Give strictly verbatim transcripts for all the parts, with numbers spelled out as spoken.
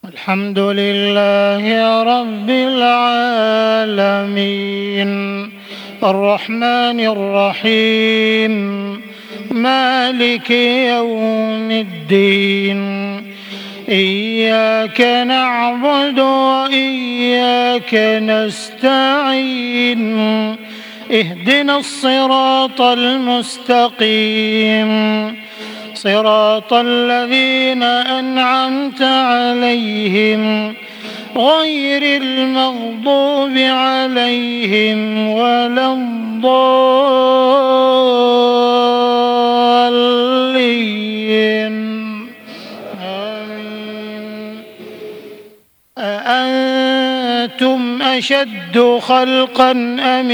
الحمد لله رب العالمين الرحمن الرحيم مالك يوم الدين إياك نعبد وإياك نستعين اهدنا الصراط المستقيم صراط الذين أنعمت عليهم غير المغضوب عليهم ولا الضالين آمين. أأنتم أشد خلقا أم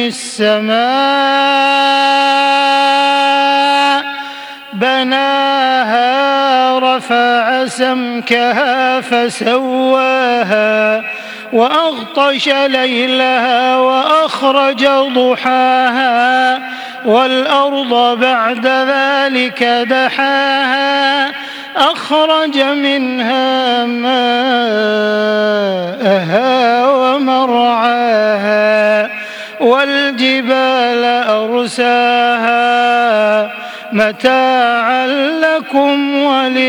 السماء بناها رفع سمكها فسواها وأغطش ليلها وأخرج ضحاها والأرض بعد ذلك دحاها أخرج منها ماءها ومرعاها والجبال أرساها متاعا لكم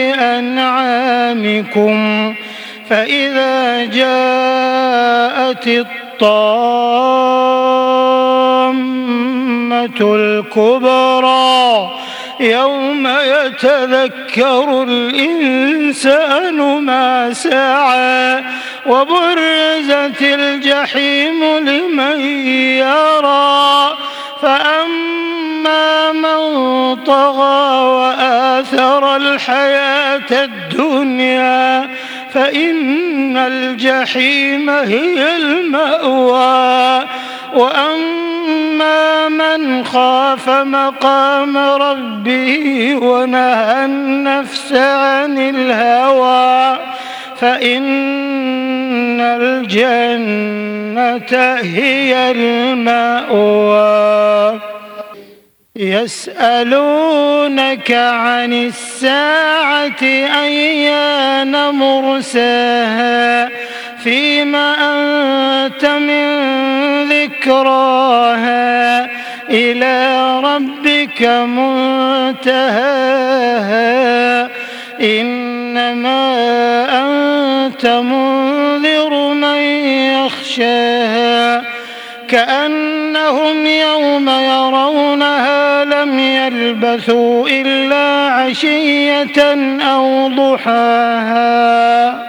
ولأنعامكم فإذا جاءت الطامة الكبرى يوم يتذكر الإنسان ما سعى وبرزت الجحيم لمن يرى فأما من طغى وآثر الحياة الدنيا فإن الجحيم هي المأوى وأما من خاف مقام ربه ونهى النفس عن الهوى فإن الجنة هي المأوى يسألونك عن الساعة أيان مرساها فيما أنت من ذكراها إلى ربك منتهاها إنما أنت منذر من يخشاها كأنهم يوم يرونها لم يلبثوا إلا عشية أو ضحاها.